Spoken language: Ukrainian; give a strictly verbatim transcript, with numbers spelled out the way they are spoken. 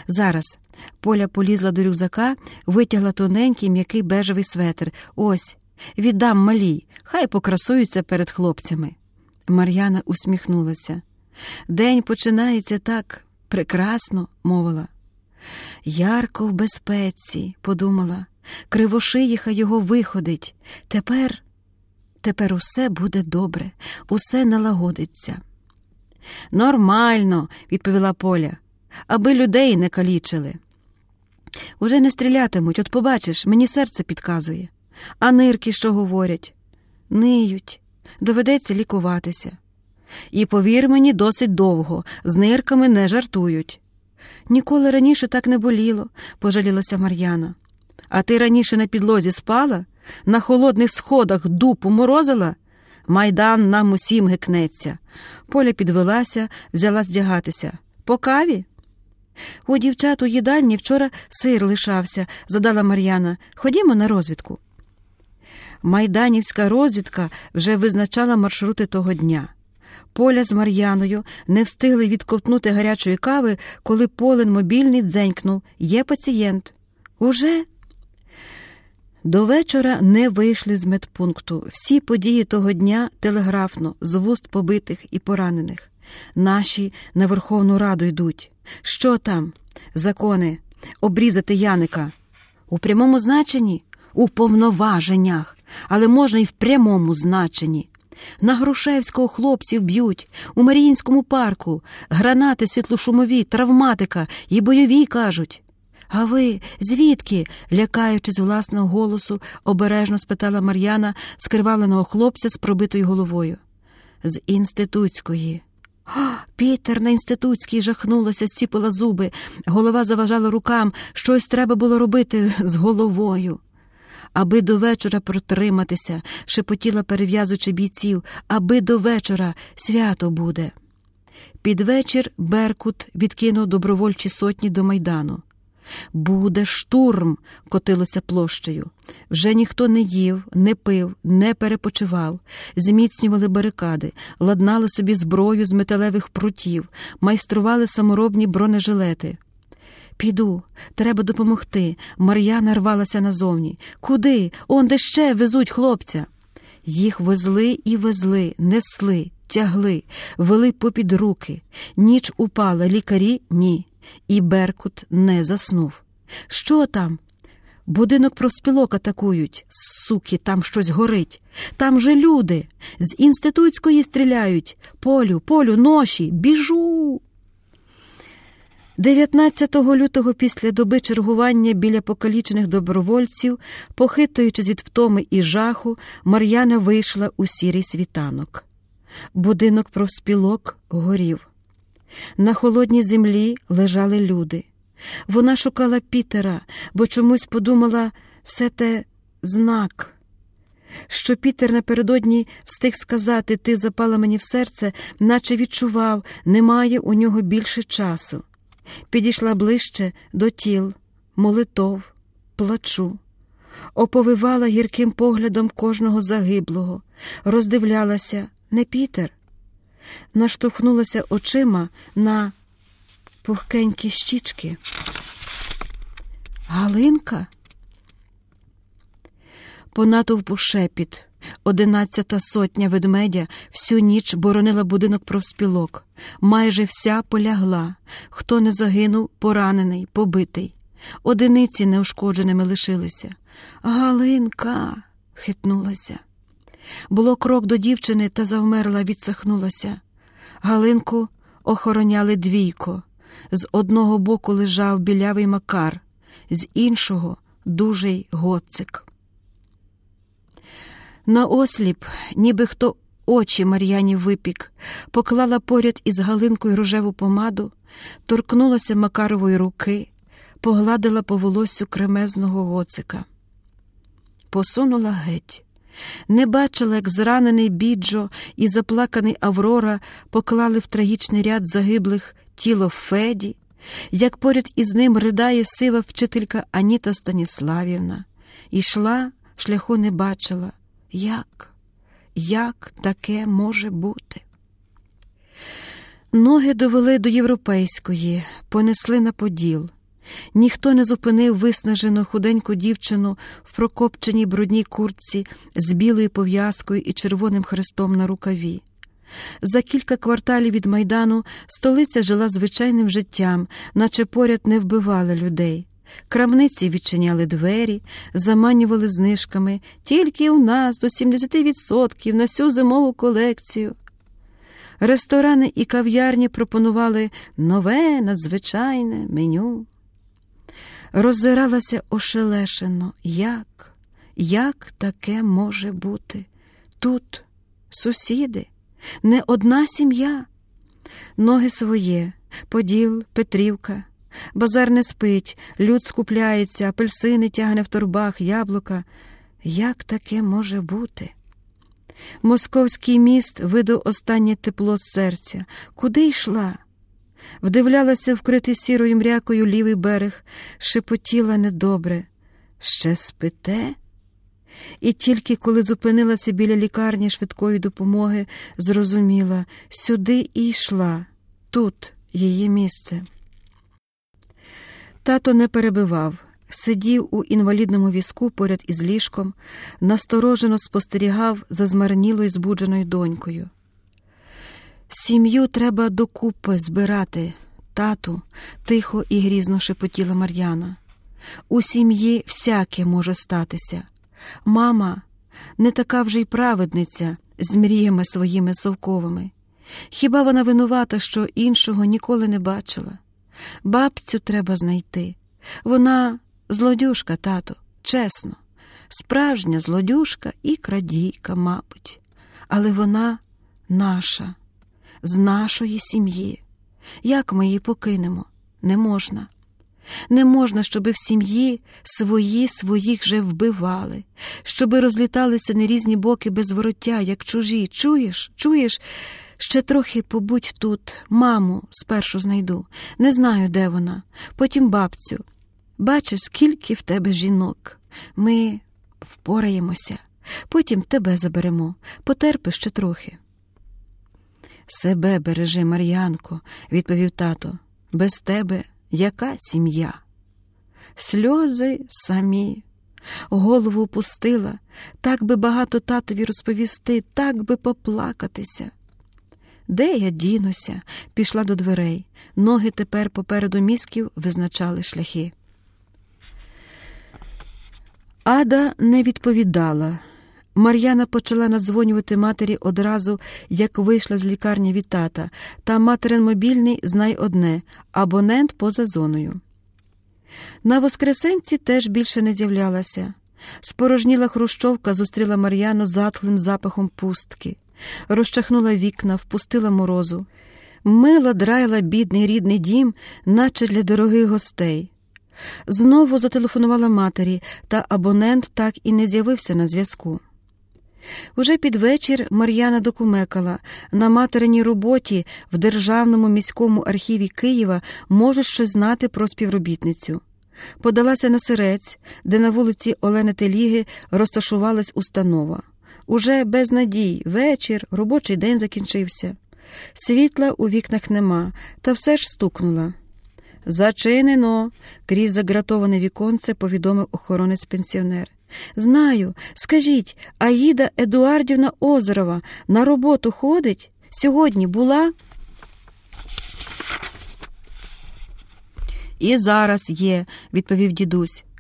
Зараз. Поля полізла до рюкзака, витягла тоненький м'який бежевий светр. Ось, віддам малій, хай покрасуються перед хлопцями. Мар'яна усміхнулася. День починається так прекрасно, мовила. Ярко в безпеці, подумала. Кривошиїха його виходить. Тепер, тепер усе буде добре, усе налагодиться. Нормально, відповіла Поля, аби людей не калічили. Уже не стрілятимуть, от побачиш, мені серце підказує. А нирки що говорять? Ниють, доведеться лікуватися. І, повір мені, досить довго, з нирками не жартують. Ніколи раніше так не боліло, пожалілася Мар'яна. А ти раніше на підлозі спала? На холодних сходах дупу морозила? Майдан нам усім гикнеться. Поля підвелася, взяла здягатися. По каві? У дівчат у їдальні вчора сир лишався, задала Мар'яна. Ходімо на розвідку. Майданівська розвідка вже визначала маршрути того дня. Поля з Мар'яною не встигли відковтнути гарячої кави, коли Полин мобільний дзенькнув. Є пацієнт. Уже? До вечора не вийшли з медпункту. Всі події того дня телеграфно, з вуст побитих і поранених. Наші на Верховну Раду йдуть. Що там? Закони. Обрізати Яника. У прямому значенні? У повноваженнях. Але можна і в прямому значенні. На Грушевського хлопців б'ють, у Маріїнському парку. Гранати світлошумові, травматика і бойові, кажуть. А ви звідки? Лякаючись власного голосу, обережно спитала Мар'яна скривавленого хлопця з пробитою головою. З інститутської. Пітер на інститутській, жахнулася, зціпила зуби. Голова заважала рукам, щось треба було робити з головою. Аби до вечора протриматися, шепотіла, перев'язуючи бійців, аби до вечора свято буде. Під вечір Беркут відкинув добровольчі сотні до Майдану. «Буде штурм!» – котилося площею. Вже ніхто не їв, не пив, не перепочивав. Зміцнювали барикади, ладнали собі зброю з металевих прутів, майстрували саморобні бронежилети. «Піду, треба допомогти!» Мар'яна рвалася назовні. «Куди? Он де ще везуть хлопця!» Їх везли і везли, несли, тягли, вели попід руки. Ніч упала, лікарі – ні. І Беркут не заснув. «Що там?» «Будинок профспілок атакують. Суки, там щось горить. Там же люди. З інститутської стріляють. Полю, Полю, ноші, біжу!» дев'ятнадцятого лютого після доби чергування біля покалічених добровольців, похитуючись від втоми і жаху, Мар'яна вийшла у сірий світанок. Будинок профспілок горів. На холодній землі лежали люди. Вона шукала Пітера, бо чомусь подумала, все те знак. Що Пітер напередодні встиг сказати «ти запала мені в серце», наче відчував, немає у нього більше часу. Підійшла ближче до тіл, молитов, плачу. Оповивала гірким поглядом кожного загиблого. Роздивлялася не Пітер. Наштовхнулася очима на пухкенькі щічки. Галинка? По натовпу шепіт. Одинадцята сотня ведмедя всю ніч боронила будинок профспілок. Майже вся полягла. Хто не загинув, поранений, побитий. Одиниці неушкодженими лишилися. «Галинка!» – хитнулася. Було крок до дівчини, та завмерла, відсахнулася. Галинку охороняли двійко. З одного боку лежав білявий Макар, з іншого – дужий Гоцик. Наосліп, ніби хто очі Мар'яні випік, поклала поряд із Галинкою рожеву помаду, торкнулася Макарової руки, погладила по волоссю кремезного Гоцика. Посунула геть. Не бачила, як зранений Біджо і заплаканий Аврора поклали в трагічний ряд загиблих тіло Феді, як поряд із ним ридає сива вчителька Аніта Станіславівна. Ішла, шляху не бачила. Як? Як таке може бути? Ноги довели до європейської, понесли на Поділ. Ніхто не зупинив виснажену худеньку дівчину в прокопченій брудній куртці з білою пов'язкою і червоним хрестом на рукаві. За кілька кварталів від Майдану столиця жила звичайним життям, наче поряд не вбивали людей. Крамниці відчиняли двері, заманювали знижками «Тільки у нас до сімдесят відсотків на всю зимову колекцію». Ресторани і кав'ярні пропонували нове, надзвичайне меню. Роззиралася ошелешено. Як? Як таке може бути? Тут сусіди, не одна сім'я. Ноги своє, Поділ, Петрівка. Базар не спить, люд скупляється, апельсини тягне в торбах, яблука. Як таке може бути? Московський міст видав останнє тепло з серця. Куди йшла? Вдивлялася вкритий сірою мрякою лівий берег, шепотіла недобре. Ще спите? І тільки коли зупинилася біля лікарні швидкої допомоги, зрозуміла, сюди і йшла, тут її місце. Тато не перебивав, сидів у інвалідному візку поряд із ліжком, насторожено спостерігав за змарнілою збудженою донькою. «Сім'ю треба докупи збирати, тату», – тихо і грізно шепотіла Мар'яна. «У сім'ї всяке може статися. Мама не така вже й праведниця з мріями своїми совковими. Хіба вона винувата, що іншого ніколи не бачила? Бабцю треба знайти. Вона злодюжка, тато, чесно. Справжня злодюжка і крадійка, мабуть. Але вона наша, з нашої сім'ї. Як ми її покинемо? Не можна. Не можна, щоби в сім'ї свої своїх же вбивали, щоби розліталися на різні боки без вороття, як чужі. Чуєш? Чуєш? Ще трохи побудь тут. Маму спершу знайду. Не знаю, де вона. Потім бабцю. Бачиш, скільки в тебе жінок. Ми впораємося. Потім тебе заберемо. Потерпи ще трохи». «Себе бережи, Мар'янко», – відповів тато. «Без тебе яка сім'я?» Сльози самі. Голову опустила. Так би багато татові розповісти, так би поплакатися. «Де я дінуся?» – пішла до дверей. Ноги тепер попереду мізків визначали шляхи. Ада не відповідала. Мар'яна почала надзвонювати матері одразу, як вийшла з лікарні від тата, та материн мобільний, знай одне – абонент поза зоною. На Воскресенці теж більше не з'являлася. Спорожніла хрущовка зустріла Мар'яну затхлим запахом пустки. Розчахнула вікна, впустила морозу. Мила драйла бідний рідний дім, наче для дорогих гостей. Знову зателефонувала матері, та абонент так і не з'явився на зв'язку. Уже під вечір Мар'яна докумекала. На материній роботі в Державному міському архіві Києва можуть щось знати про співробітницю. Подалася на Сирець, де на вулиці Олени Теліги розташувалась установа. Уже без надій, вечір, робочий день закінчився. Світла у вікнах нема, та все ж стукнула. «Зачинено!» – крізь загратоване віконце повідомив охоронець-пенсіонер. «Знаю. Скажіть, Аїда Едуардівна Озерова на роботу ходить? Сьогодні була?» «І зараз є», – відповів дідусь.